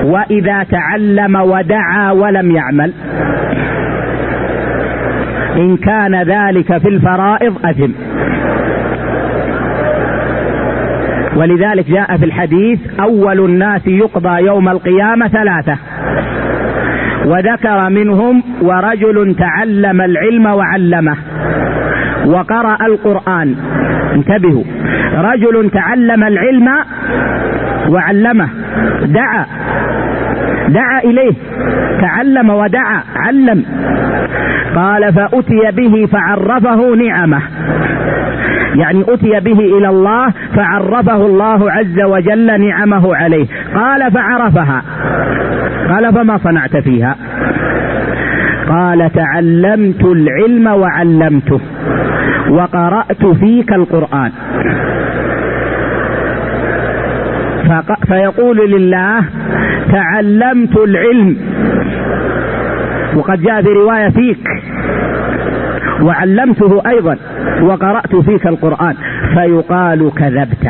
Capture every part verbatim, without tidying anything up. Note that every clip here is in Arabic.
وإذا تعلم ودعا ولم يعمل إن كان ذلك في الفرائض أثم. ولذلك جاء في الحديث أول الناس يقضى يوم القيامة ثلاثة، وذكر منهم ورجل تعلم العلم وعلمه وقرأ القرآن. انتبهوا، رجل تعلم العلم وعلمه، دعا دعا إليه، تعلم ودعا علم. قال فأتي به فعرفه نعمه، يعني أتي به إلى الله فعرفه الله عز وجل نعمه عليه. قال فعرفها، قال فما صنعت فيها؟ قال تعلمت العلم وعلمته وقرأت فيك القرآن. فيقول لله تعلمت العلم، وقد جاء في رواية فيك، وعلمته أيضا وقرأت فيك القرآن. فيقال كذبت،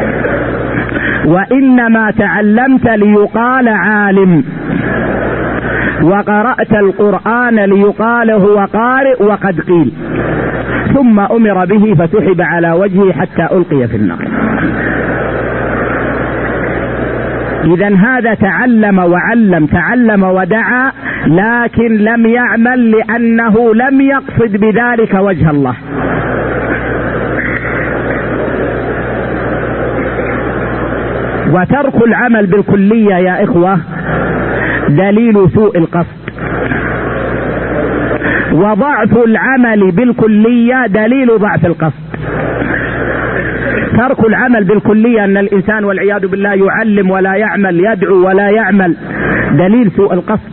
وإنما تعلمت ليقال عالم، وقرأت القرآن ليقال هو قارئ وقد قيل. ثم أمر به فسحب على وجهه حتى ألقي في النار. إذن هذا تعلم وعلم، تعلم ودعا، لكن لم يعمل لأنه لم يقصد بذلك وجه الله. وترك العمل بالكلية يا إخوة دليل سوء القصد، وضعف العمل بالكلية دليل ضعف القصد. ترك العمل بالكلية أن الإنسان والعياذ بالله يعلم ولا يعمل، يدعو ولا يعمل، دليل سوء القصد.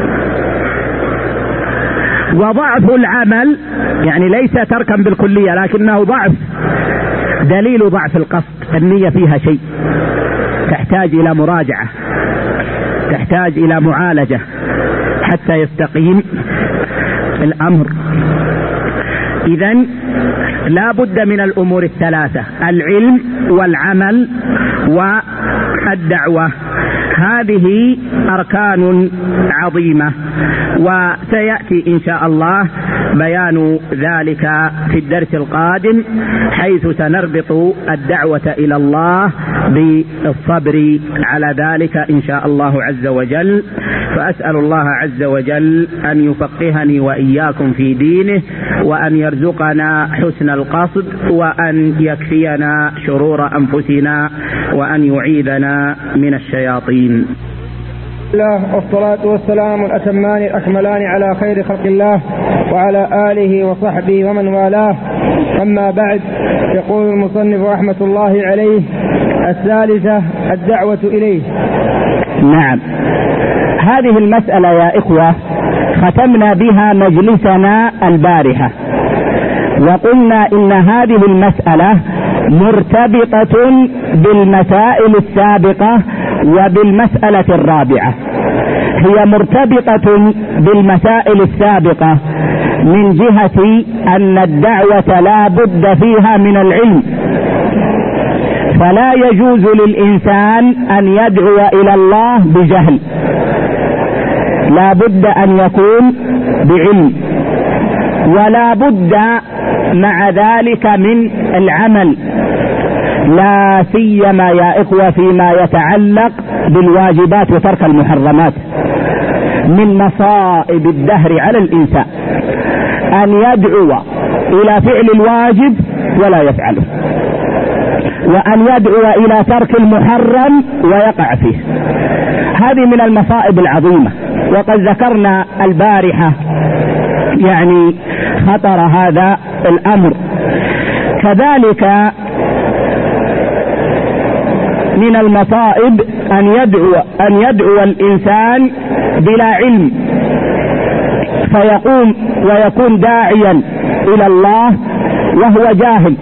وضعف العمل يعني ليس تركا بالكلية لكنه ضعف، دليل ضعف القصد. النية فيها شيء، تحتاج إلى مراجعة، تحتاج إلى معالجة حتى يستقيم الأمر. إذن لا بد من الأمور الثلاثة: العلم والعمل والدعوة. هذه أركان عظيمة، وسيأتي إن شاء الله بيان ذلك في الدرس القادم، حيث سنربط الدعوة إلى الله بالصبر على ذلك إن شاء الله عز وجل. فأسأل الله عز وجل أن يفقهني وإياكم في دينه، وأن يرزقنا حسن القصد، وأن يكفينا شرور أنفسنا، وأن يعيذنا من الشياطين. الله والصلاة والسلام الأتمان الأكملان على خير خلق الله وعلى آله وصحبه ومن والاه. أما بعد، يقول المصنف رحمة الله عليه: الثالثة الدعوة إليه. نعم، هذه المسألة يا إخوة ختمنا بها مجلسنا البارحة، وقلنا إن هذه المسألة مرتبطة بالمسائل السابقة وبالمسألة الرابعة. هي مرتبطة بالمسائل السابقة من جهة أن الدعوة لا بد فيها من العلم، فلا يجوز للإنسان أن يدعو إلى الله بجهل، لا بد أن يكون بعلم، ولا بد مع ذلك من العمل، لا سيما يا إخوة فيما يتعلق بالواجبات وترك المحرمات. من مصائب الدهر على الإنسان أن يدعو إلى فعل الواجب ولا يفعله، وأن يدعو إلى ترك المحرم ويقع فيه. هذه من المصائب العظيمة، وقد ذكرنا البارحة يعني خطر هذا الأمر. كذلك من المصائب أن يدعو أن يدعو الإنسان بلا علم، فيقوم ويكون داعيا إلى الله وهو جاهل،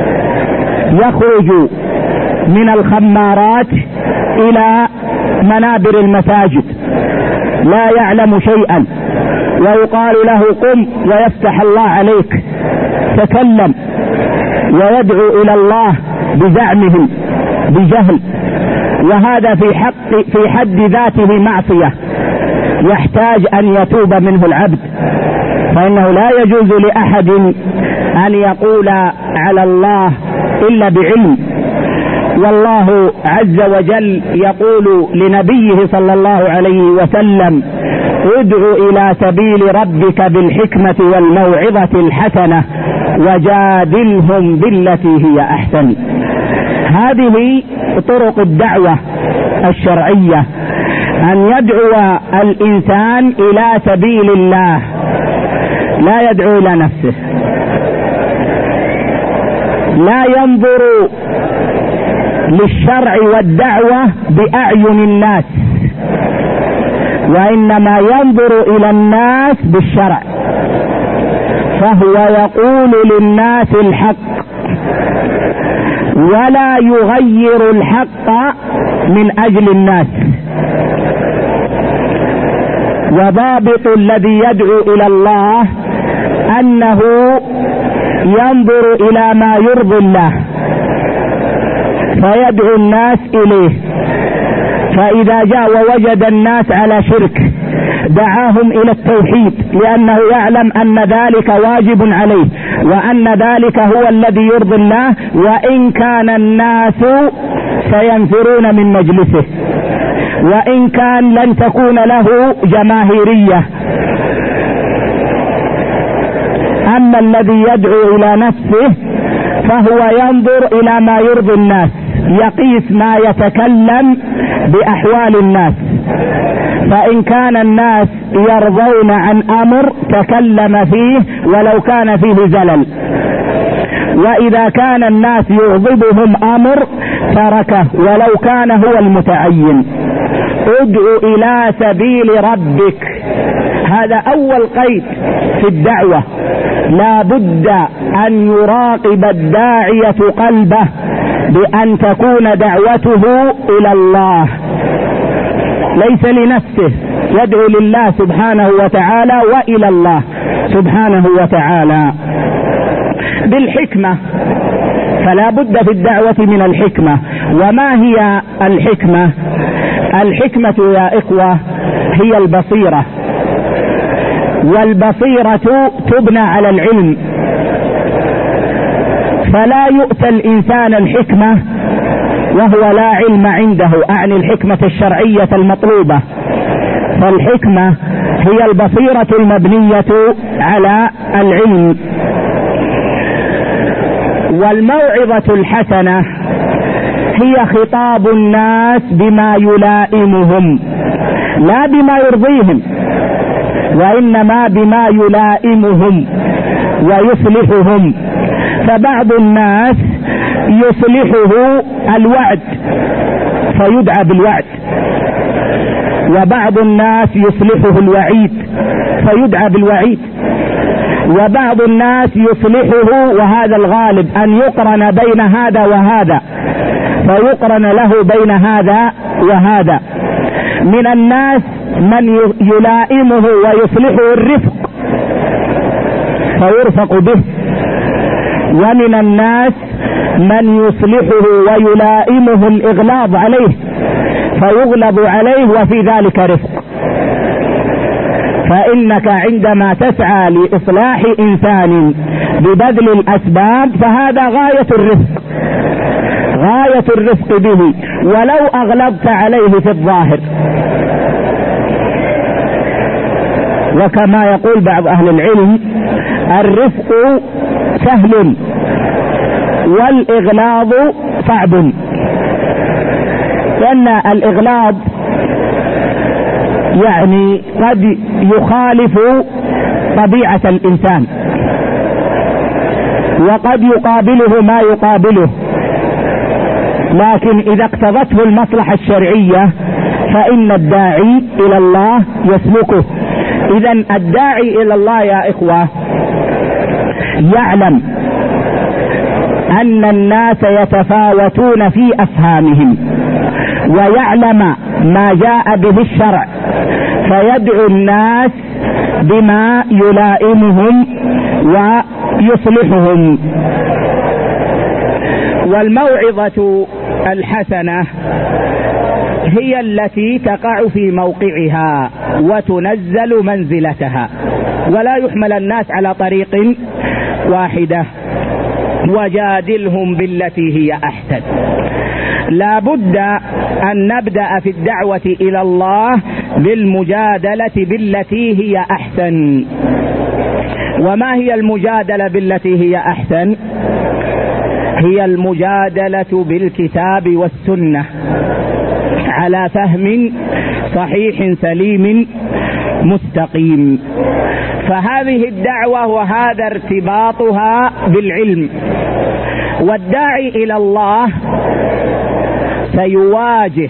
يخرج من الخمارات إلى منابر المساجد لا يعلم شيئا، ويقال له قم ويفتح الله عليك، تكلم، ويدعو إلى الله بزعمه بجهل. وهذا في حق في حد ذاته معصية يحتاج أن يتوب منه العبد، فإنه لا يجوز لأحد أن يقول على الله إلا بعلم. والله عز وجل يقول لنبيه صلى الله عليه وسلم: ادع إلى سبيل ربك بالحكمة والموعظة الحسنة وجادلهم بالتي هي أحسن. هذه طرق الدعوة الشرعية، أن يدعو الإنسان إلى سبيل الله، لا يدعو إلى نفسه، لا ينظر للشرع والدعوة بأعين الناس، وإنما ينظر إلى الناس بالشرع، فهو يقول للناس الحق ولا يغير الحق من أجل الناس. وضابط الذي يدعو إلى الله أنه ينظر إلى ما يرضي الله فيدعو الناس إليه، فإذا جاء ووجد الناس على شرك دعاهم إلى التوحيد، لأنه يعلم أن ذلك واجب عليه وأن ذلك هو الذي يرضي الله، وإن كان الناس سينفرون من مجلسه، وإن كان لن تكون له جماهيرية. أما الذي يدعو إلى نفسه فهو ينظر إلى ما يرضي الناس، يقيس ما يتكلم بأحوال الناس، فإن كان الناس يرضون عن أمر تكلم فيه ولو كان فيه زلل، وإذا كان الناس يغضبهم أمر تركه ولو كان هو المتعين. ادعو إلى سبيل ربك، هذا أول قيد في الدعوة، لا بد أن يراقب الداعية قلبه بأن تكون دعوته إلى الله ليس لنفسه، يدعو لله سبحانه وتعالى وإلى الله سبحانه وتعالى بالحكمة. فلا بد في الدعوة من الحكمة. وما هي الحكمة؟ الحكمة يا إخوة هي البصيرة، والبصيرة تبنى على العلم، فلا يؤتى الإنسان الحكمة وهو لا علم عنده، أعني الحكمة الشرعية المطلوبة، فالحكمة هي البصيرة المبنية على العلم. والموعظة الحسنة هي خطاب الناس بما يلائمهم لا بما يرضيهم، وإنما بما يلائمهم ويصلحهم. فبعض الناس يصلحه الوعد فيدعى بالوعد، وبعض الناس يصلحه الوعيد فيدعى بالوعيد، وبعض الناس يصلحه، وهذا الغالب أن يقرن بين هذا وهذا فيقرن له بين هذا وهذا. من الناس من يلائمه ويصلحه الرفق فيرفق به، ومن الناس من يصلحه ويلائمه الإغلاظ عليه فيغلب عليه وفي ذلك رفق. فإنك عندما تسعى لإصلاح إنسان ببذل الأسباب فهذا غاية الرفق، غاية الرفق به ولو أغلبت عليه في الظاهر. وكما يقول بعض أهل العلم: الرفق سهل والإغلاظ صعب، لأن الإغلاظ يعني قد يخالف طبيعة الإنسان وقد يقابله ما يقابله، لكن إذا اقتضته المصلحة الشرعية فإن الداعي إلى الله يسلكه. إذن الداعي إلى الله يا إخوة يعلم أن الناس يتفاوتون في أفهامهم، ويعلم ما جاء به الشرع، فيدعو الناس بما يلائمهم ويصلحهم. والموعظة الحسنة هي التي تقع في موقعها وتنزل منزلتها، ولا يحمل الناس على طريق واحدة. وجادلهم بالتي هي أحسن. لا بد أن نبدأ في الدعوة إلى الله بالمجادلة بالتي هي أحسن. وما هي المجادلة بالتي هي أحسن؟ هي المجادلة بالكتاب والسنة على فهم صحيح سليم مستقيم. فهذه الدعوة وهذا ارتباطها بالعلم. والداعي إلى الله سيواجه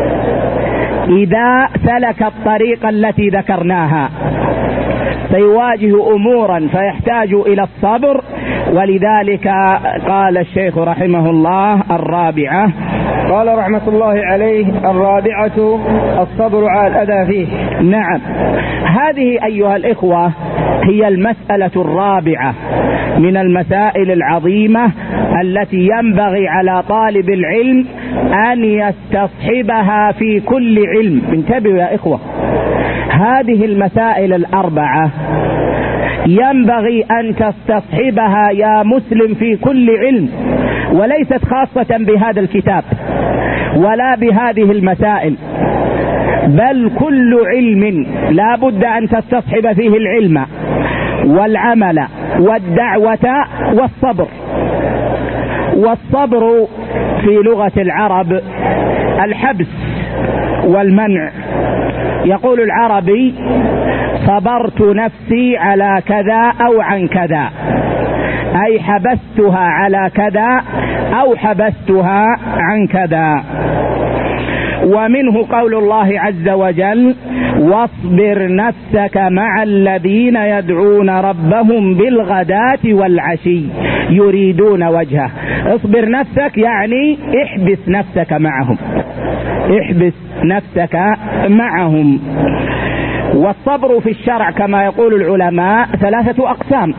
إذا سلك الطريق التي ذكرناها، سيواجه أمورا فيحتاج إلى الصبر. ولذلك قال الشيخ رحمه الله الرابعة، قال رحمة الله عليه الرابعة الصبر على الأذى فيه. نعم، هذه أيها الإخوة هي المسألة الرابعة من المسائل العظيمة التي ينبغي على طالب العلم أن يستصحبها في كل علم. انتبهوا يا إخوة، هذه المسائل الأربعة ينبغي أن تستصحبها يا مسلم في كل علم، وليست خاصة بهذا الكتاب ولا بهذه المسائل، بل كل علم لا بد أن تستصحب فيه العلم والعمل والدعوة والصبر. والصبر في لغة العرب الحبس والمنع. يقول العربي صبرت نفسي على كذا أو عن كذا، أي حبستها على كذا أو حبستها عن كذا. ومنه قول الله عز وجل واصبر نفسك مع الذين يدعون ربهم بالغداة والعشي يريدون وجهه. اصبر نفسك يعني احبس نفسك معهم، احبس نفسك معهم. والصبر في الشرع كما يقول العلماء ثلاثة أقسام: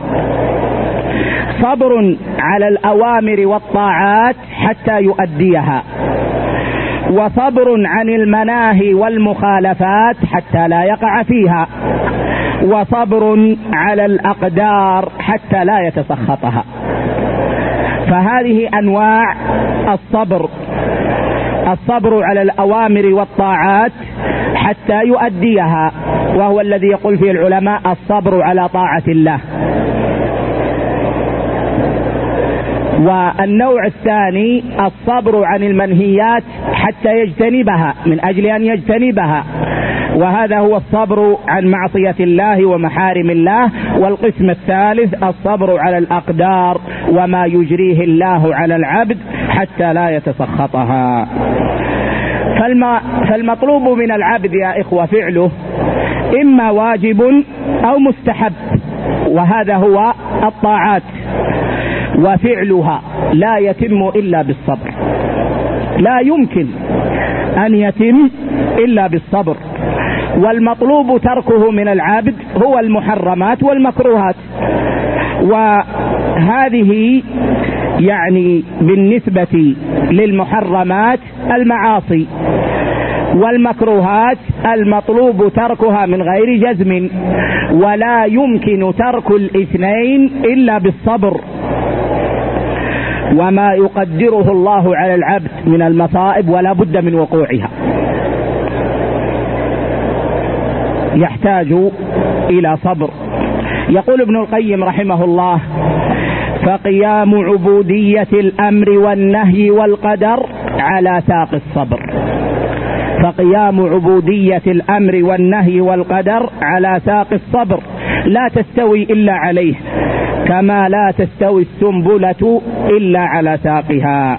صبر على الأوامر والطاعات حتى يؤديها، وصبر عن المناهي والمخالفات حتى لا يقع فيها، وصبر على الأقدار حتى لا يتسخطها. فهذه أنواع الصبر: الصبر على الأوامر والطاعات حتى يؤديها، وهو الذي يقول فيه العلماء الصبر على طاعة الله. والنوع الثاني الصبر عن المنهيات حتى يجتنبها من أجل أن يجتنبها، وهذا هو الصبر عن معصية الله ومحارم الله. والقسم الثالث الصبر على الأقدار وما يجريه الله على العبد حتى لا يتسخطها. فالمطلوب من العبد يا إخوة فعله إما واجب أو مستحب، وهذا هو الطاعات، وفعلها لا يتم إلا بالصبر، لا يمكن أن يتم إلا بالصبر. والمطلوب تركه من العبد هو المحرمات والمكروهات، وهذه يعني بالنسبة للمحرمات المعاصي، والمكروهات المطلوب تركها من غير جزم، ولا يمكن ترك الاثنين إلا بالصبر. وما يقدره الله على العبد من المصائب ولا بد من وقوعها يحتاج إلى صبر. يقول ابن القيم رحمه الله: فقيام عبودية الأمر والنهي والقدر على ساق الصبر. فقيام عبودية الأمر والنهي والقدر على ساق الصبر، لا تستوي إلا عليه، كما لا تستوي السنبلة إلا على ساقها.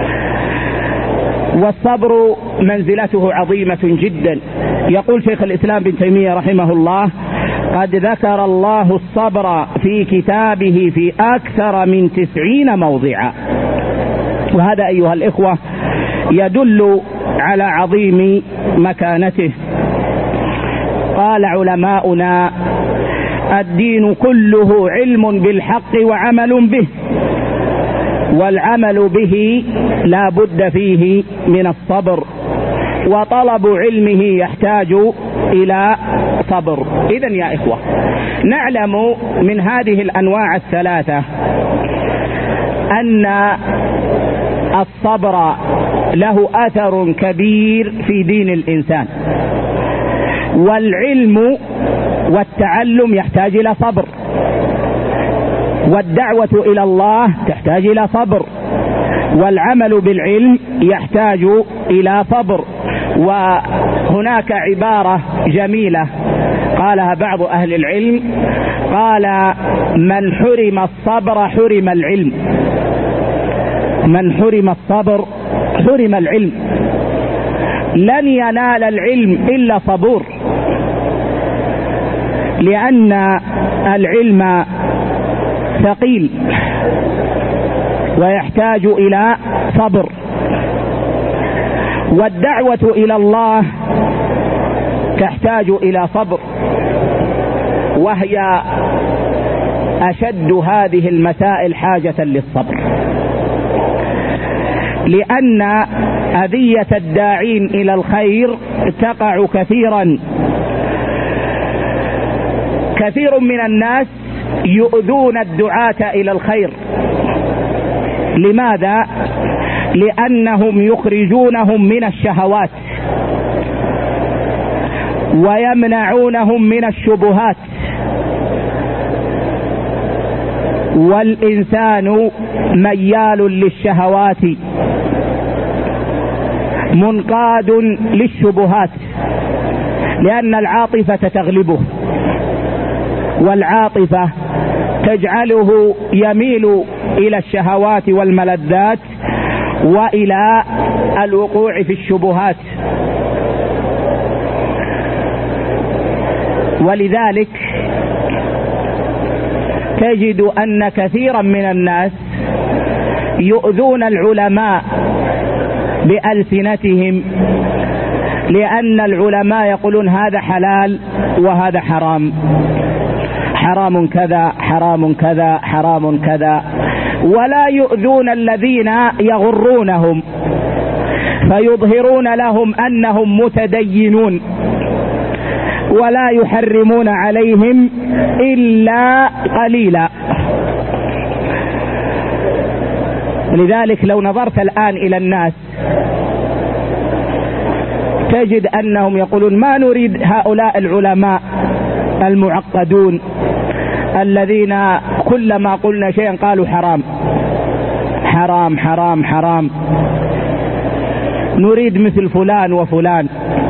والصبر منزلته عظيمة جدا. يقول شيخ الإسلام بن تيمية رحمه الله: قد ذكر الله الصبر في كتابه في أكثر من تسعين موضعا. وهذا أيها الإخوة يدل على عظيم مكانته. قال علماؤنا: الدين كله علم بالحق وعمل به، والعمل به لا بد فيه من الصبر، وطلب علمه يحتاج إلى صبر. إذن يا إخوة، نعلم من هذه الأنواع الثلاثة أن الصبر له أثر كبير في دين الإنسان، والعلم والتعلم يحتاج إلى صبر، والدعوة إلى الله تحتاج إلى صبر، والعمل بالعلم يحتاج إلى صبر. وهناك عبارة جميلة قالها بعض أهل العلم، قال: من حرم الصبر حرم العلم. من حرم الصبر حرم العلم. لن ينال العلم إلا صبور، لأن العلم ثقيل ويحتاج إلى صبر، والدعوة إلى الله تحتاج إلى صبر، وهي أشد هذه المسائل حاجة للصبر، لأن أذية الداعين إلى الخير تقع كثيرا. كثير من الناس يؤذون الدعاة إلى الخير. لماذا؟ لأنهم يخرجونهم من الشهوات ويمنعونهم من الشبهات، والإنسان ميال للشهوات منقاد للشبهات، لأن العاطفة تغلبه، والعاطفة تجعله يميل إلى الشهوات والملذات وإلى الوقوع في الشبهات. ولذلك تجد أن كثيرا من الناس يؤذون العلماء بألسنتهم، لأن العلماء يقولون هذا حلال وهذا حرام، حرام كذا حرام كذا حرام كذا، ولا يؤذون الذين يغرونهم فيظهرون لهم أنهم متدينون، ولا يحرمون عليهم إلا قليلا. لذلك لو نظرت الآن إلى الناس تجد أنهم يقولون ما نريد هؤلاء العلماء المعقدون الذين كلما قلنا شيئا قالوا حرام حرام حرام حرام، نريد مثل فلان وفلان،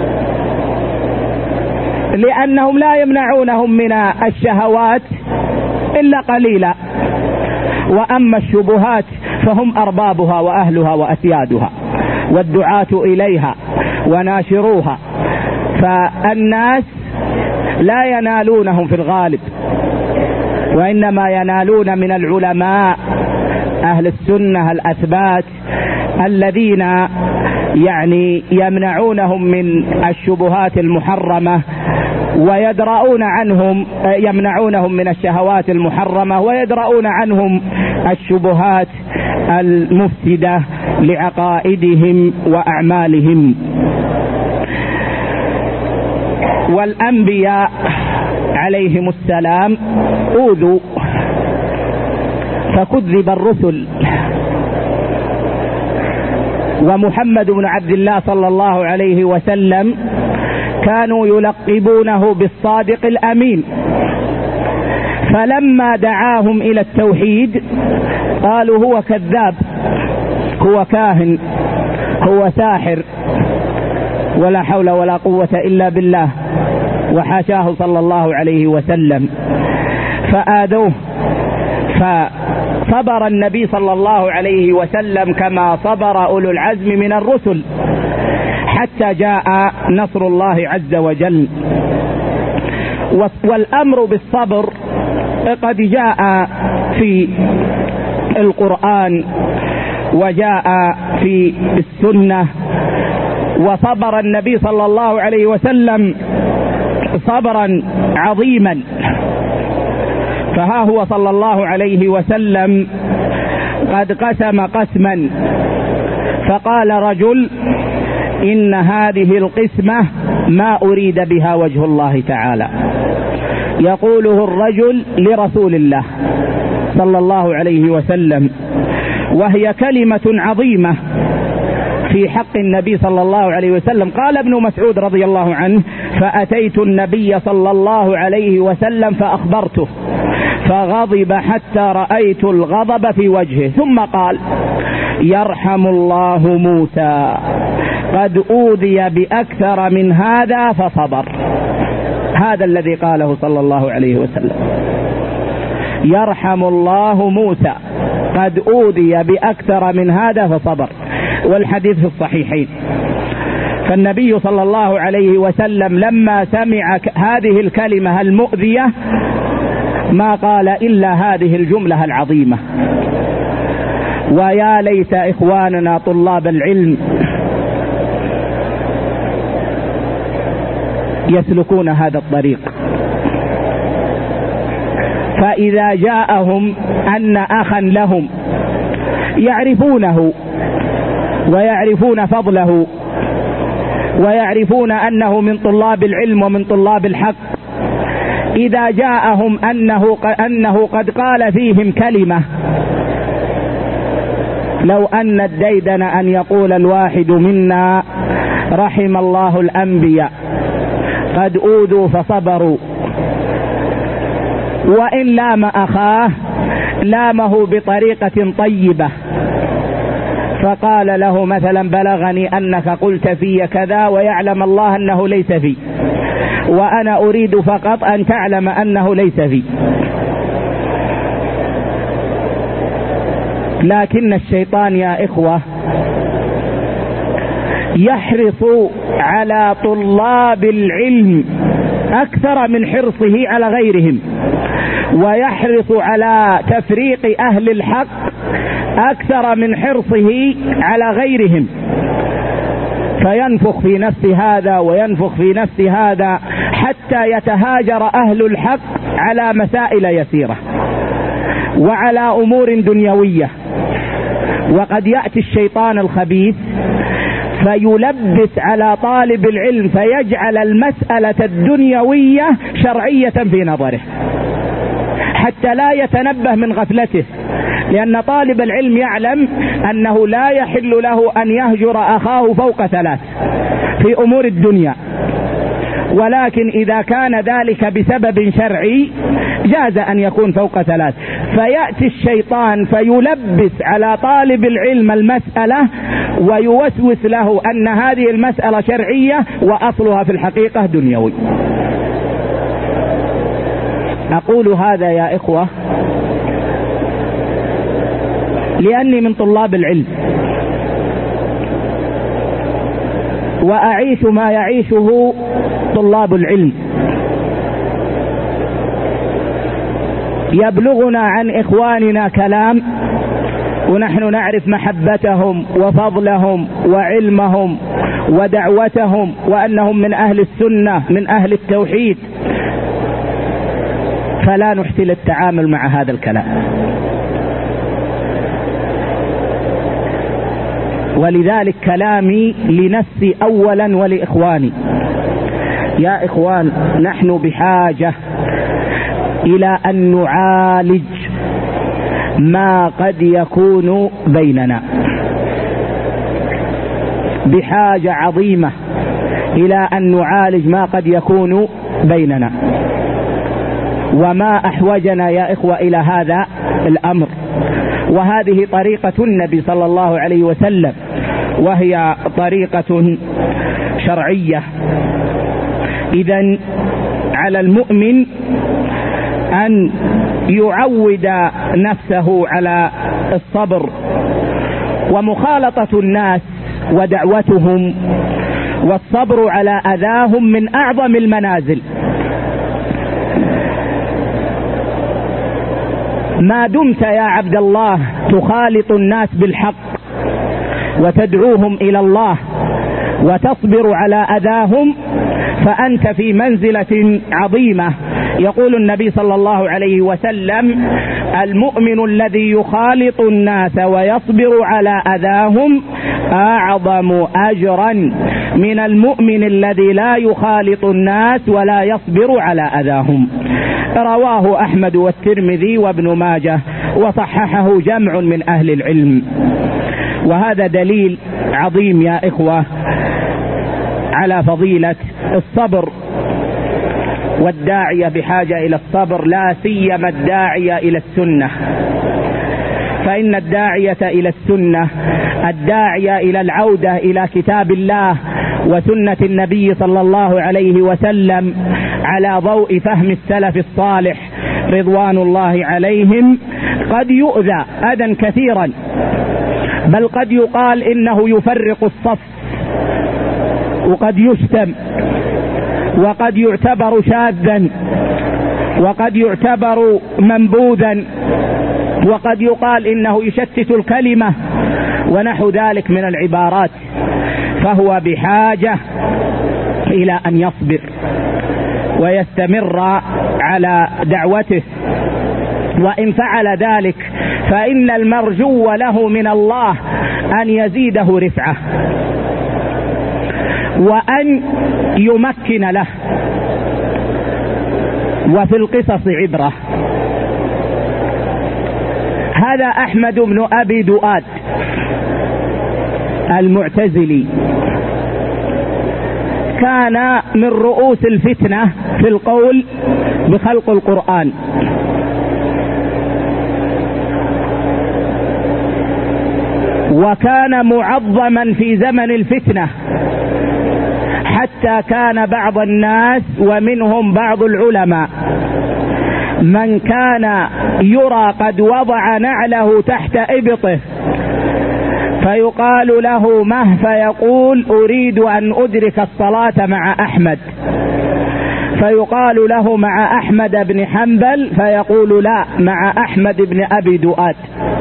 لأنهم لا يمنعونهم من الشهوات إلا قليلا، وأما الشبهات فهم أربابها وأهلها وأسيادها والدعاة إليها وناشروها، فالناس لا ينالونهم في الغالب، وإنما ينالون من العلماء أهل السنة الأثبات الذين يعني يمنعونهم من الشبهات المحرمة ويدرؤون عنهم، يمنعونهم من الشهوات المحرمة ويدرؤون عنهم الشبهات المفسدة لعقائدهم وأعمالهم. والأنبياء عليهم السلام أوذوا فكذب الرسل، ومحمد بن عبد الله صلى الله عليه وسلم كانوا يلقبونه بالصادق الأمين، فلما دعاهم إلى التوحيد قالوا هو كذاب، هو كاهن، هو ساحر، ولا حول ولا قوة إلا بالله، وحاشاه صلى الله عليه وسلم، فآذوه. فصبر النبي صلى الله عليه وسلم كما صبر أولو العزم من الرسل حتى جاء نصر الله عز وجل. والأمر بالصبر قد جاء في القرآن وجاء في السنة، وصبر النبي صلى الله عليه وسلم صبرا عظيما، فها هو صلى الله عليه وسلم قد قسم قسما فقال رجل إن هذه القسمة ما أريد بها وجه الله تعالى، يقوله الرجل لرسول الله صلى الله عليه وسلم، وهي كلمة عظيمة في حق النبي صلى الله عليه وسلم. قال ابن مسعود رضي الله عنه: فأتيت النبي صلى الله عليه وسلم فأخبرته فغضب حتى رأيت الغضب في وجهه، ثم قال: يرحم الله موسى قد أوذي بأكثر من هذا فصبر. هذا الذي قاله صلى الله عليه وسلم: يرحم الله موسى قد أوذي بأكثر من هذا فصبر. والحديث في الصحيحين. فالنبي صلى الله عليه وسلم لما سمع هذه الكلمة المؤذية ما قال إلا هذه الجملة العظيمة. ويا ليت إخواننا طلاب العلم يسلكون هذا الطريق، فإذا جاءهم أن أخا لهم يعرفونه ويعرفون فضله ويعرفون أنه من طلاب العلم ومن طلاب الحق، إذا جاءهم أنه أنه قد قال فيهم كلمة، لو أن الديدن أن يقول الواحد منا: رحم الله الأنبياء قد أوذوا فصبروا، وإن لام أخاه لامه بطريقة طيبة، فقال له مثلا: بلغني أنك قلت في كذا ويعلم الله أنه ليس في، وأنا أريد فقط أن تعلم أنه ليس في. لكن الشيطان يا إخوة يحرص على طلاب العلم أكثر من حرصه على غيرهم، ويحرص على تفريق أهل الحق أكثر من حرصه على غيرهم، فينفخ في نفس هذا وينفخ في نفس هذا حتى يتهاجر أهل الحق على مسائل يسيرة وعلى أمور دنيوية. وقد يأتي الشيطان الخبيث فيلبس على طالب العلم فيجعل المسألة الدنيوية شرعية في نظره حتى لا يتنبه من غفلته، لأن طالب العلم يعلم أنه لا يحل له أن يهجر أخاه فوق ثلاث في أمور الدنيا، ولكن إذا كان ذلك بسبب شرعي جاز أن يكون فوق ثلاث. فيأتي الشيطان فيلبس على طالب العلم المسألة ويوسوس له أن هذه المسألة شرعية وأصلها في الحقيقة دنيوي. أقول هذا يا إخوة لأني من طلاب العلم وأعيش ما يعيشه طلاب العلم. يبلغنا عن إخواننا كلام ونحن نعرف محبتهم وفضلهم وعلمهم ودعوتهم وأنهم من أهل السنة من أهل التوحيد، فلا نحسن التعامل مع هذا الكلام. ولذلك كلامي لنفسي أولا ولإخواني. يا إخوان، نحن بحاجة إلى أن نعالج ما قد يكون بيننا، بحاجة عظيمة إلى أن نعالج ما قد يكون بيننا. وما أحوجنا يا إخوة إلى هذا الأمر، وهذه طريقة النبي صلى الله عليه وسلم، وهي طريقة شرعية. إذن على المؤمن أن يعود نفسه على الصبر ومخالطة الناس ودعوتهم، والصبر على أذاهم من أعظم المنازل. ما دمت يا عبد الله تخالط الناس بالحق وتدعوهم إلى الله وتصبر على أذاهم، فأنت في منزلة عظيمة يقول النبي صلى الله عليه وسلم: المؤمن الذي يخالط الناس ويصبر على أذاهم أعظم أجرا من المؤمن الذي لا يخالط الناس ولا يصبر على أذاهم. رواه أحمد والترمذي وابن ماجه وصححه جمع من أهل العلم. وهذا دليل عظيم يا إخوة على فضيلة الصبر، والداعية بحاجة إلى الصبر، لا سيما الداعية إلى السنة، فإن الداعية إلى السنة، الداعية إلى العودة إلى كتاب الله وسنة النبي صلى الله عليه وسلم على ضوء فهم السلف الصالح رضوان الله عليهم، قد يؤذى أذى كثيرا، بل قد يقال إنه يفرق الصف، وقد يشتم، وقد يعتبر شاذا، وقد يعتبر منبوذا، وقد يقال إنه يشتت الكلمة ونحو ذلك من العبارات. فهو بحاجة إلى أن يصبر ويستمر على دعوته، وإن فعل ذلك فإن المرجو له من الله أن يزيده رفعة وأن يمكن له. وفي القصص عبرة. هذا أحمد بن أبي دؤاد المعتزلي، كان من رؤوس الفتنة في القول بخلق القرآن، وكان معظما في زمن الفتنة، حتى كان بعض الناس ومنهم بعض العلماء من كان يرى قد وضع نعله تحت إبطه فيقال له مه، فيقول أريد أن أدرك الصلاة مع أحمد، فيقال له مع أحمد بن حنبل، فيقول لا، مع أحمد بن أبي دؤاد.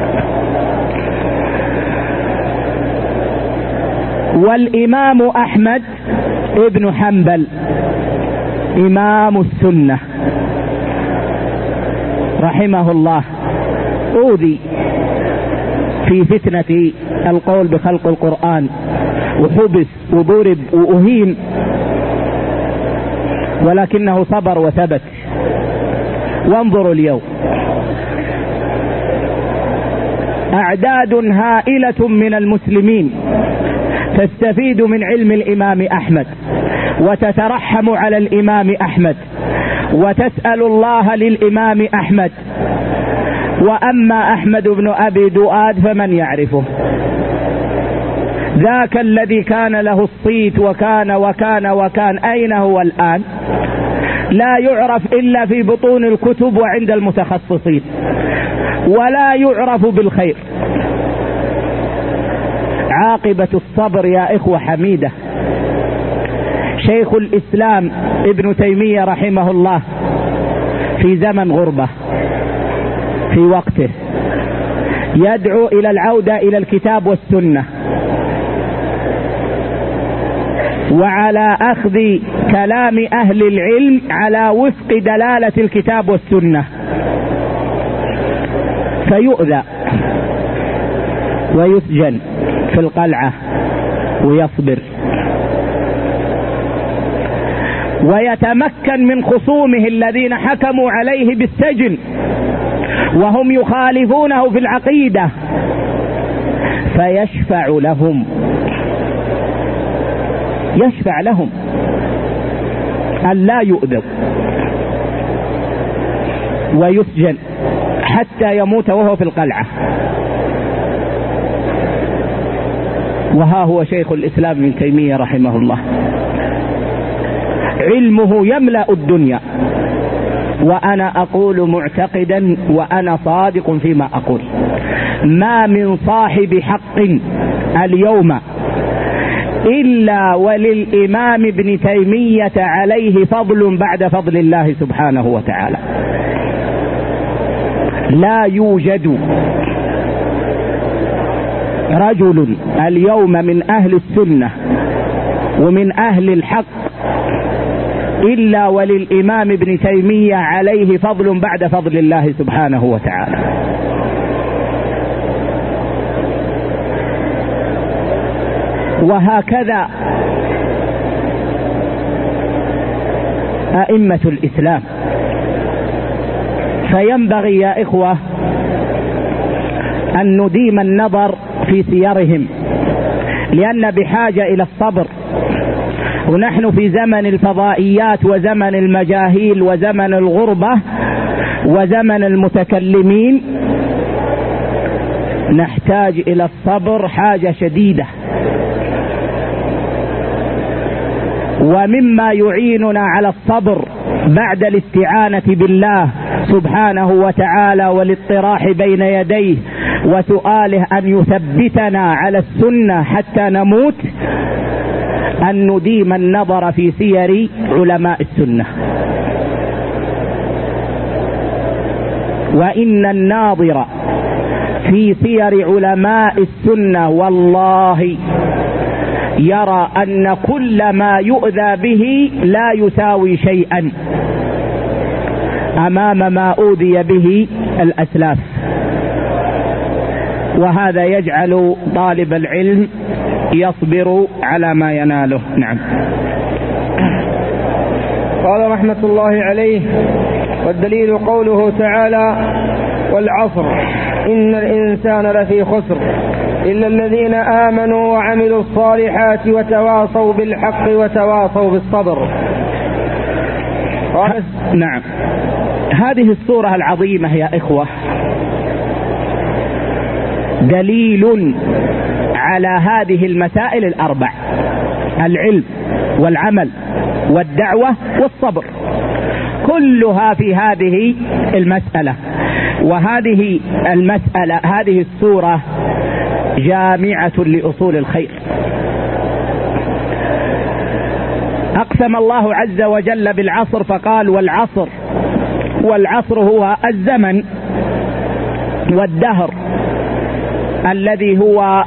والإمام أحمد ابن حنبل إمام السنة رحمه الله أوذي في فتنة القول بخلق القرآن، وحبس وضرب وأهين، ولكنه صبر وثبت. وانظروا اليوم أعداد هائلة من المسلمين تستفيد من علم الإمام أحمد، وتترحم على الإمام أحمد، وتسأل الله للإمام أحمد. وأما أحمد بن أبي دؤاد فمن يعرفه؟ ذاك الذي كان له الصيت وكان وكان وكان، أين هو الآن؟ لا يعرف إلا في بطون الكتب وعند المتخصصين، ولا يعرف بالخير. عاقبة الصبر يا إخوة حميدة. شيخ الإسلام ابن تيمية رحمه الله في زمن غربة في وقته يدعو إلى العودة إلى الكتاب والسنة، وعلى أخذ كلام أهل العلم على وفق دلالة الكتاب والسنة، فيؤذى ويسجن في القلعة ويصبر، ويتمكن من خصومه الذين حكموا عليه بالسجن وهم يخالفونه في العقيدة، فيشفع لهم يشفع لهم أن لا يؤذوا، ويسجن حتى يموت وهو في القلعة. وها هو شيخ الإسلام ابن تيمية رحمه الله، علمه يملأ الدنيا، وأنا أقول معتقدا وأنا صادق فيما أقول، ما من صاحب حق اليوم إلا وللإمام ابن تيمية عليه فضل بعد فضل الله سبحانه وتعالى. لا يوجد رجل اليوم من أهل السنة ومن أهل الحق إلا وللإمام ابن تيمية عليه فضل بعد فضل الله سبحانه وتعالى. وهكذا أئمة الإسلام. فينبغي يا إخوة أن نديم النظر في سيرهم، لأن بحاجة إلى الصبر، ونحن في زمن الفضائيات وزمن المجاهيل وزمن الغربة وزمن المتكلمين، نحتاج إلى الصبر حاجة شديدة. ومما يعيننا على الصبر بعد الاستعانة بالله سبحانه وتعالى والاطراح بين يديه وسؤاله أن يثبتنا على السنة حتى نموت، أن نديم النظر في سير علماء السنة. وإن الناظر في سير علماء السنة والله يرى أن كل ما يؤذى به لا يساوي شيئا أمام ما أوذي به الأسلاف. وهذا يجعل طالب العلم يصبر على ما يناله. نعم. قال رحمة الله عليه: والدليل قوله تعالى: والعصر إن الإنسان لفي خسر إلا الذين آمنوا وعملوا الصالحات وتواصوا بالحق وتواصوا بالصبر. قال نعم. هذه السورة العظيمة يا إخوة دليل على هذه المسائل الأربع: العلم والعمل والدعوة والصبر، كلها في هذه المسألة. وهذه المسألة هذه السورة جامعة لأصول الخير. أقسم الله عز وجل بالعصر فقال: والعصر. والعصر هو الزمن والدهر الذي هو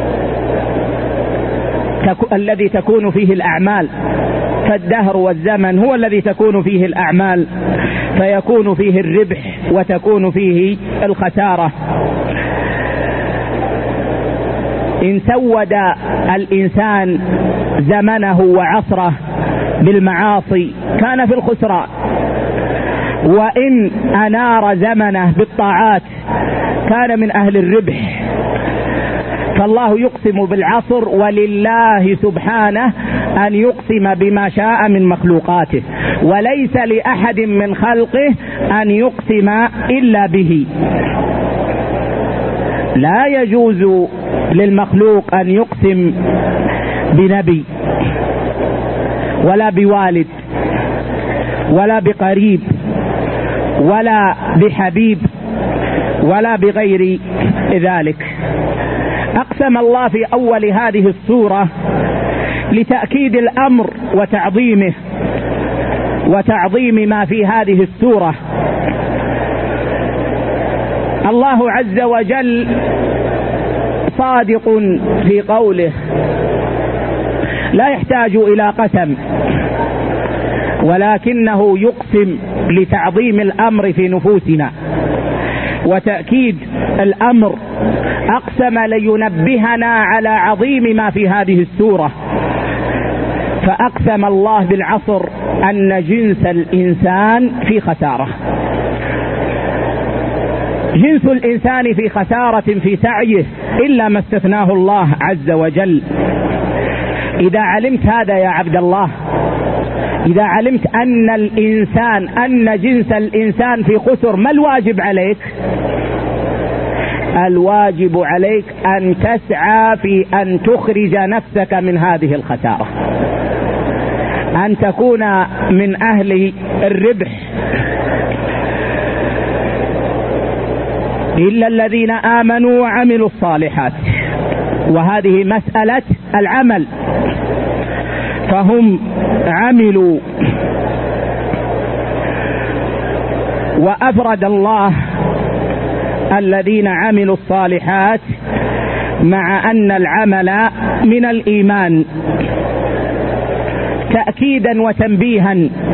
تك... الذي تكون فيه الأعمال. فالدهر والزمن هو الذي تكون فيه الأعمال، فيكون فيه الربح وتكون فيه الخسارة. إن سود الإنسان زمنه وعصره بالمعاصي كان في الخسران، وإن أنار زمنه بالطاعات كان من أهل الربح. فالله يقسم بالعصر، ولله سبحانه أن يقسم بما شاء من مخلوقاته، وليس لأحد من خلقه أن يقسم إلا به. لا يجوز للمخلوق أن يقسم بنبي ولا بوالد ولا بقريب ولا بحبيب ولا بغير ذلك. أقسم الله في أول هذه السورة لتأكيد الأمر وتعظيمه وتعظيم ما في هذه السورة. الله عز وجل صادق في قوله، لا يحتاج إلى قسم، ولكنه يقسم لتعظيم الأمر في نفوسنا وتأكيد الأمر. أقسم لينبهنا على عظيم ما في هذه السورة، فأقسم الله بالعصر أن جنس الإنسان في خسارة. جنس الإنسان في خسارة في سعيه إلا ما استثناه الله عز وجل. إذا علمت هذا يا عبد الله، إذا علمت أن الإنسان أن جنس الإنسان في خسر، ما الواجب عليك؟ الواجب عليك أن تسعى في أن تخرج نفسك من هذه الخسارة، أن تكون من أهل الربح. إلا الذين آمنوا وعملوا الصالحات، وهذه مسألة العمل، فهم عملوا. وأفرد الله الذين عملوا الصالحات مع أن العمل من الإيمان، تأكيدا وتنبيها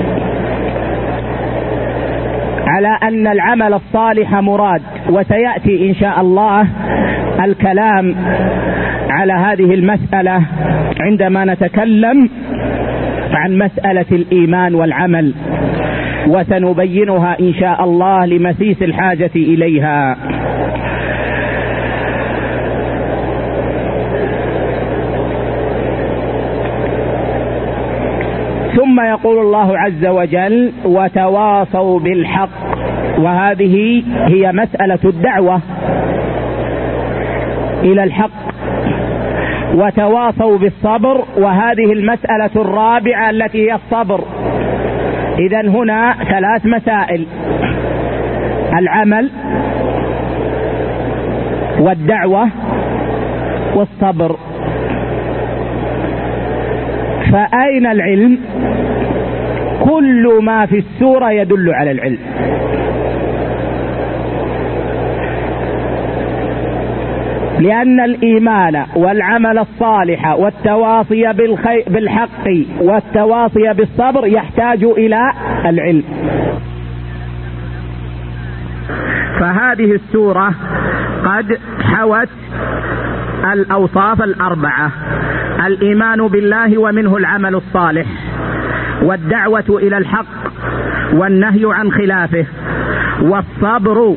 على أن العمل الصالح مراد. وسيأتي إن شاء الله الكلام على هذه المسألة عندما نتكلم عن مسألة الإيمان والعمل، وسنبينها إن شاء الله لمسيس الحاجة إليها. ثم يقول الله عز وجل: وتواصوا بالحق. وهذه هي مسألة الدعوة إلى الحق. وتواصوا بالصبر، وهذه المسألة الرابعة التي هي الصبر. إذن هنا ثلاث مسائل: العمل والدعوة والصبر. فأين العلم؟ كل ما في السورة يدل على العلم. لأن الإيمان والعمل الصالح والتواصي بالخير بالحق والتواصي بالصبر يحتاج إلى العلم. فهذه السورة قد حوت الأوصاف الأربعة: الإيمان بالله ومنه العمل الصالح، والدعوة إلى الحق، والنهي عن خلافه، والصبر،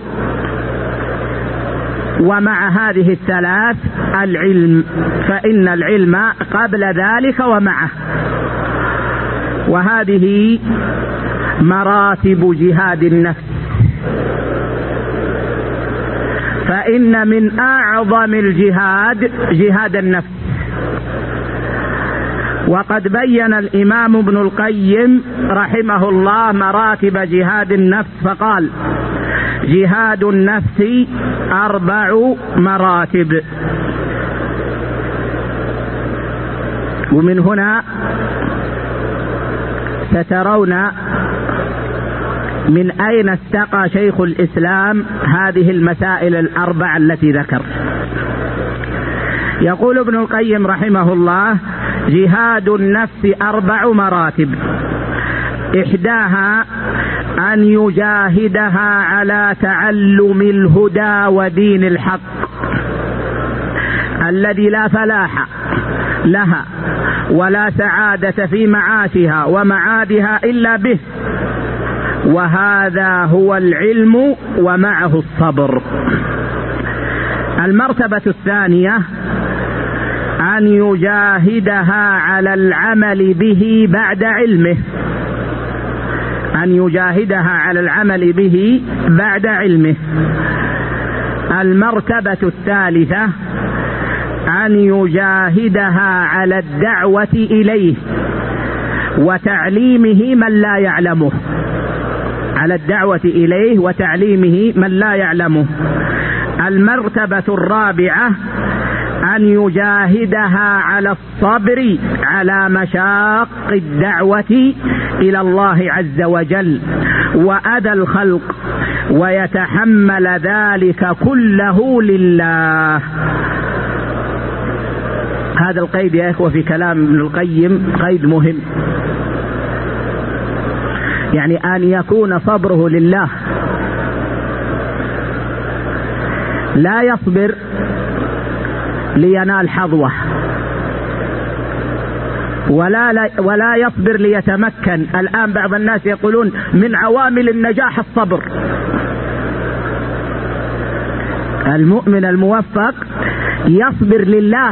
ومع هذه الثلاث العلم، فإن العلم قبل ذلك ومعه. وهذه مراتب جهاد النفس. فإن من أعظم الجهاد جهاد النفس. وقد بين الإمام ابن القيم رحمه الله مراتب جهاد النفس فقال: جهاد النفس أربع مراتب. ومن هنا سترون من أين استقى شيخ الإسلام هذه المسائل الأربع التي ذكر. يقول ابن القيم رحمه الله: جهاد النفس أربع مراتب. إحداها أن يجاهدها على تعلم الهدى ودين الحق الذي لا فلاح لها ولا سعادة في معاشها ومعادها إلا به، وهذا هو العلم ومعه الصبر. المرتبة الثانية أن يجاهدها على العمل به بعد علمه. أن يجاهدها على العمل به بعد علمه. المرتبة الثالثة أن يجاهدها على الدعوة إليه وتعليمه من لا يعلمه. على الدعوة إليه وتعليمه من لا يعلمه. المرتبة الرابعة أن يجاهدها على الصبر على مشاق الدعوة إلى الله عز وجل وأذى الخلق، ويتحمل ذلك كله لله. هذا القيد يا إخوة في كلام ابن القيم قيد مهم، يعني أن يكون صبره لله، لا يصبر لينال حظوة، ولا ولا يصبر ليتمكن. الآن بعض الناس يقولون من عوامل النجاح الصبر. المؤمن الموفق يصبر لله،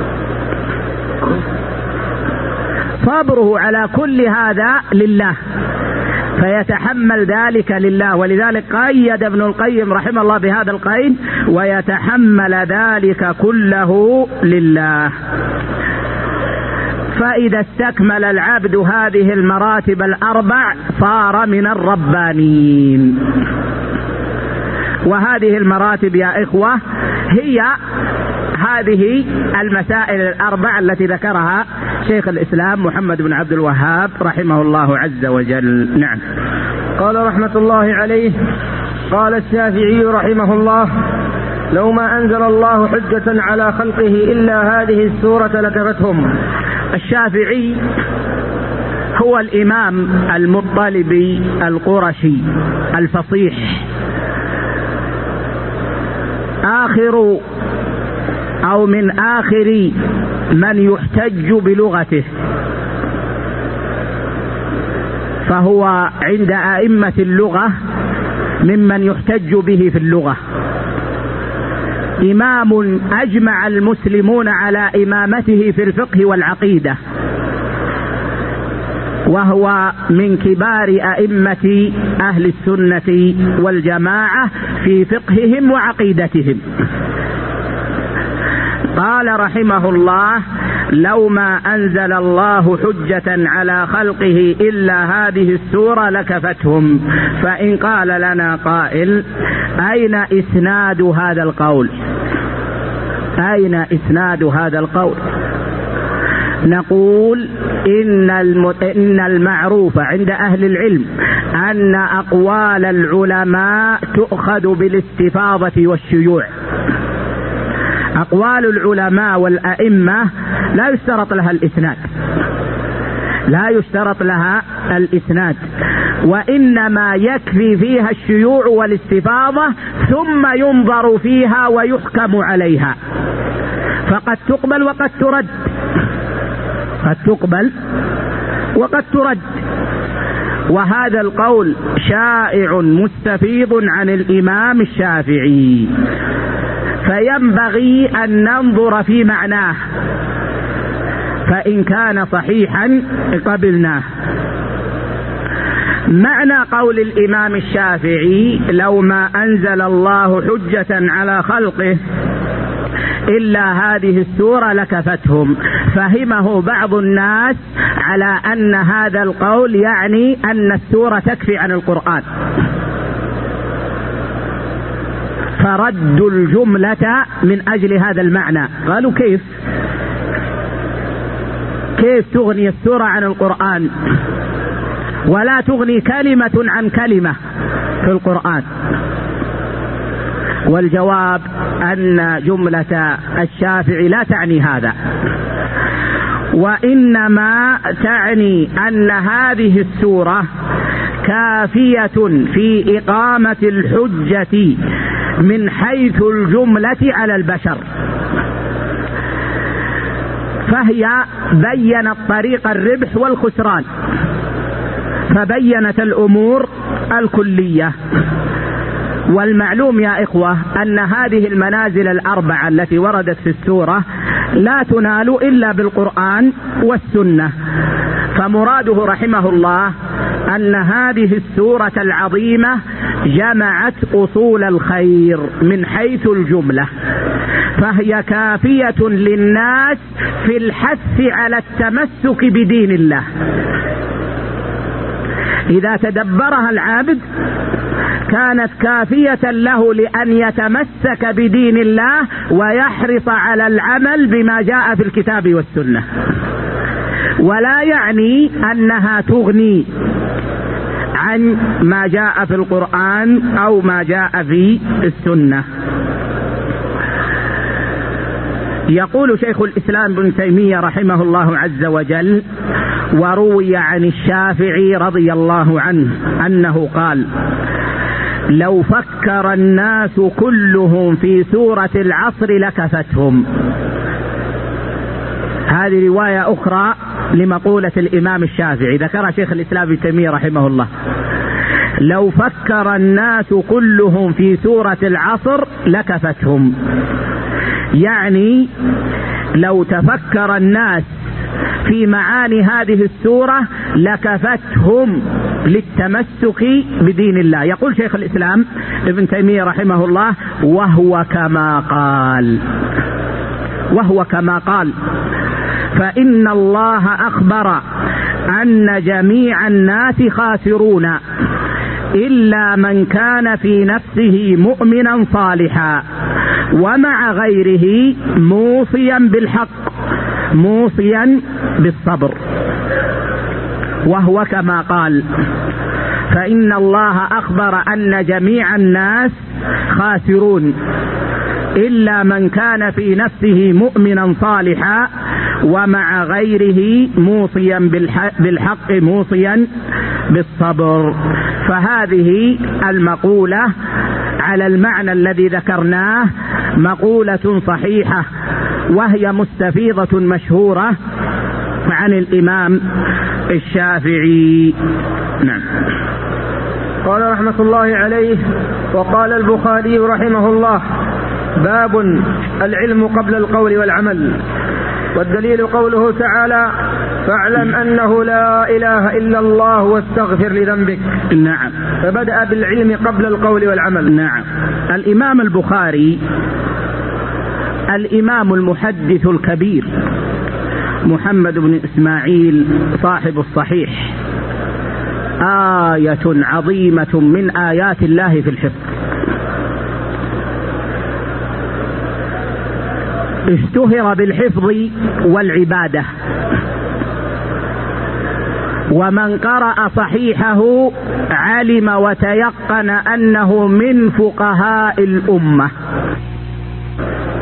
صبره على كل هذا لله، فيتحمل ذلك لله. ولذلك قيد ابن القيم رحمه الله بهذا القيد: ويتحمل ذلك كله لله. فإذا استكمل العبد هذه المراتب الأربع صار من الربانيين. وهذه المراتب يا إخوة هي هذه المسائل الأربع التي ذكرها شيخ الإسلام محمد بن عبد الوهاب رحمه الله عز وجل. نعم. قال رحمة الله عليه: قال الشافعي رحمه الله: لو ما أنزل الله حجة على خلقه إلا هذه السورة لكفتهم. الشافعي هو الإمام المطلبي القرشي الفصيح، آخر أو من آخر من يحتج بلغته، فهو عند أئمة اللغة ممن يحتج به في اللغة، إمام أجمع المسلمون على إمامته في الفقه والعقيدة، وهو من كبار أئمة أهل السنة والجماعة في فقههم وعقيدتهم. قال رحمه الله: لو ما أنزل الله حجة على خلقه إلا هذه السورة لكفتهم. فإن قال لنا قائل: أين إسناد هذا القول؟ أين إسناد هذا القول؟ نقول إن إن المعروف عند أهل العلم أن أقوال العلماء تؤخذ بالاستفاضة والشيوع. أقوال العلماء والأئمة لا يشترط لها الإسناد، لا يشترط لها الإسناد، وإنما يكفي فيها الشيوع والاستفاضة، ثم ينظر فيها ويحكم عليها، فقد تقبل وقد ترد، قد تقبل وقد ترد. وهذا القول شائع مستفيض عن الإمام الشافعي، فينبغي أن ننظر في معناه، فإن كان صحيحا قبلناه. معنى قول الإمام الشافعي: لو ما أنزل الله حجة على خلقه إلا هذه السورة لكفتهم، فهمه بعض الناس على أن هذا القول يعني أن السورة تكفي عن القرآن، فردوا الجملة من أجل هذا المعنى. قالوا: كيف كيف تغني السورة عن القرآن ولا تغني كلمة عن كلمة في القرآن؟ والجواب أن جملة الشافعي لا تعني هذا، وإنما تعني أن هذه السورة كافية في إقامة الحجة من حيث الجملة على البشر، فهي بينت طريق الربح والخسران، فبينت الأمور الكلية. والمعلوم يا إخوة أن هذه المنازل الأربعة التي وردت في السورة لا تنال إلا بالقرآن والسنة، فمراده رحمه الله أن هذه السورة العظيمة جمعت أصول الخير من حيث الجملة، فهي كافية للناس في الحث على التمسك بدين الله. إذا تدبرها العابد كانت كافية له لأن يتمسك بدين الله ويحرص على العمل بما جاء في الكتاب والسنة، ولا يعني أنها تغني عن ما جاء في القرآن أو ما جاء في السنة. يقول شيخ الإسلام ابن تيمية رحمه الله عز وجل: وروي عن الشافعي رضي الله عنه أنه قال: لو فكر الناس كلهم في سورة العصر لكفتهم. هذه رواية أخرى لمقولة الإمام الشافعي ذكرها شيخ الإسلام ابن تيمية رحمه الله: لو فكر الناس كلهم في سورة العصر لكفتهم، يعني لو تفكر الناس في معاني هذه السورة لكفتهم للتمسك بدين الله. يقول شيخ الإسلام ابن تيمية رحمه الله: وهو كما قال، وهو كما قال، فإن الله أخبر أن جميع الناس خاسرون إلا من كان في نفسه مؤمنا صالحا ومع غيره موصيا بالحق موصيا بالصبر. وهو كما قال، فإن الله أخبر أن جميع الناس خاسرون إلا من كان في نفسه مؤمنا صالحا ومع غيره موصيا بالحق موصيا بالصبر. فهذه المقولة على المعنى الذي ذكرناه مقولة صحيحة، وهي مستفيضة مشهورة عن الإمام الشافعي. نعم. قال رحمة الله عليه: وقال البخاري رحمه الله: باب العلم قبل القول والعمل. والدليل قوله تعالى: فاعلم أنه لا إله إلا الله واستغفر لذنبك. نعم. فبدأ بالعلم قبل القول والعمل. نعم. الإمام البخاري الإمام المحدث الكبير محمد بن إسماعيل صاحب الصحيح آية عظيمة من آيات الله في الحفظ، اشتهر بالحفظ والعبادة، ومن قرأ صحيحه علم وتيقن أنه من فقهاء الأمة.